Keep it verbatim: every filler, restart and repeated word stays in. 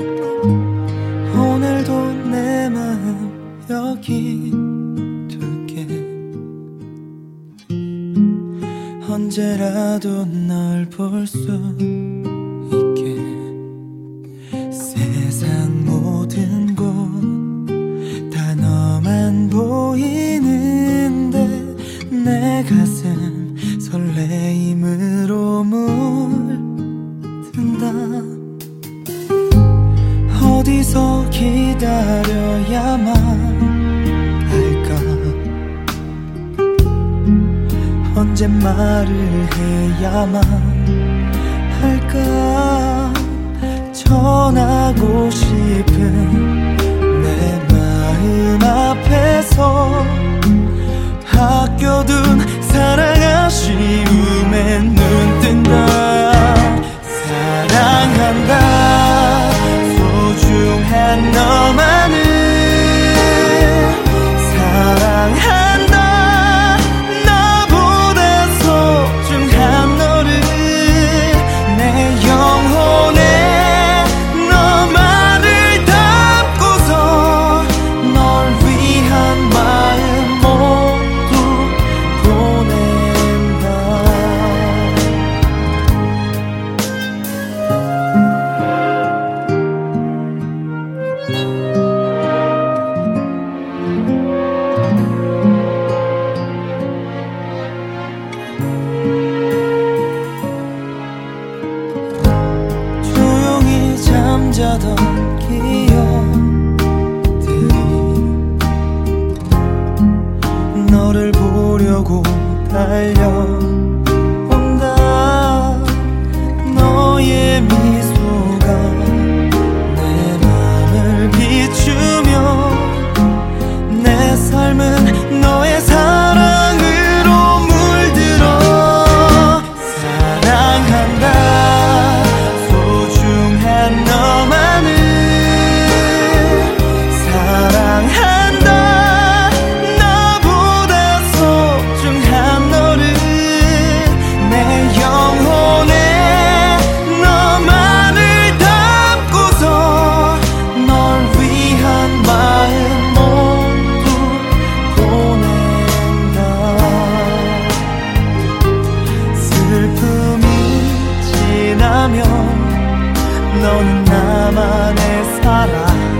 오늘도 내 마음 여기 둘게. 언제라도 널 볼 수 있게. 세상 모든 곳 다 너만 보이는데 내 가슴 설레임으로 물든다. 어디서 기다려야만 할까. 언제 말을 해야만 할까. 전하고 싶은 내 마음 앞에서 아껴둔 사랑 아쉬움에 눈 뜬다. 사랑한다. 소중한 너만을 사랑한다. 나보다 소중한 너를 내 영혼에 너만을 담고서 널 위한 마음 모두 보낸다. 조용히 잠자던 기억들이 너를 보려고 달려온다. 너의 미소가 내 맘을 비추며 내 삶은 너의 사랑으로 물들어. 사랑한다. 소중한 너만을 사랑한다. 나보다 소중한 너를 내 영혼에 너만을 담고서 널 위한 마음 모두 보낸다. 슬픔이 지나면 너는 나만의 사랑.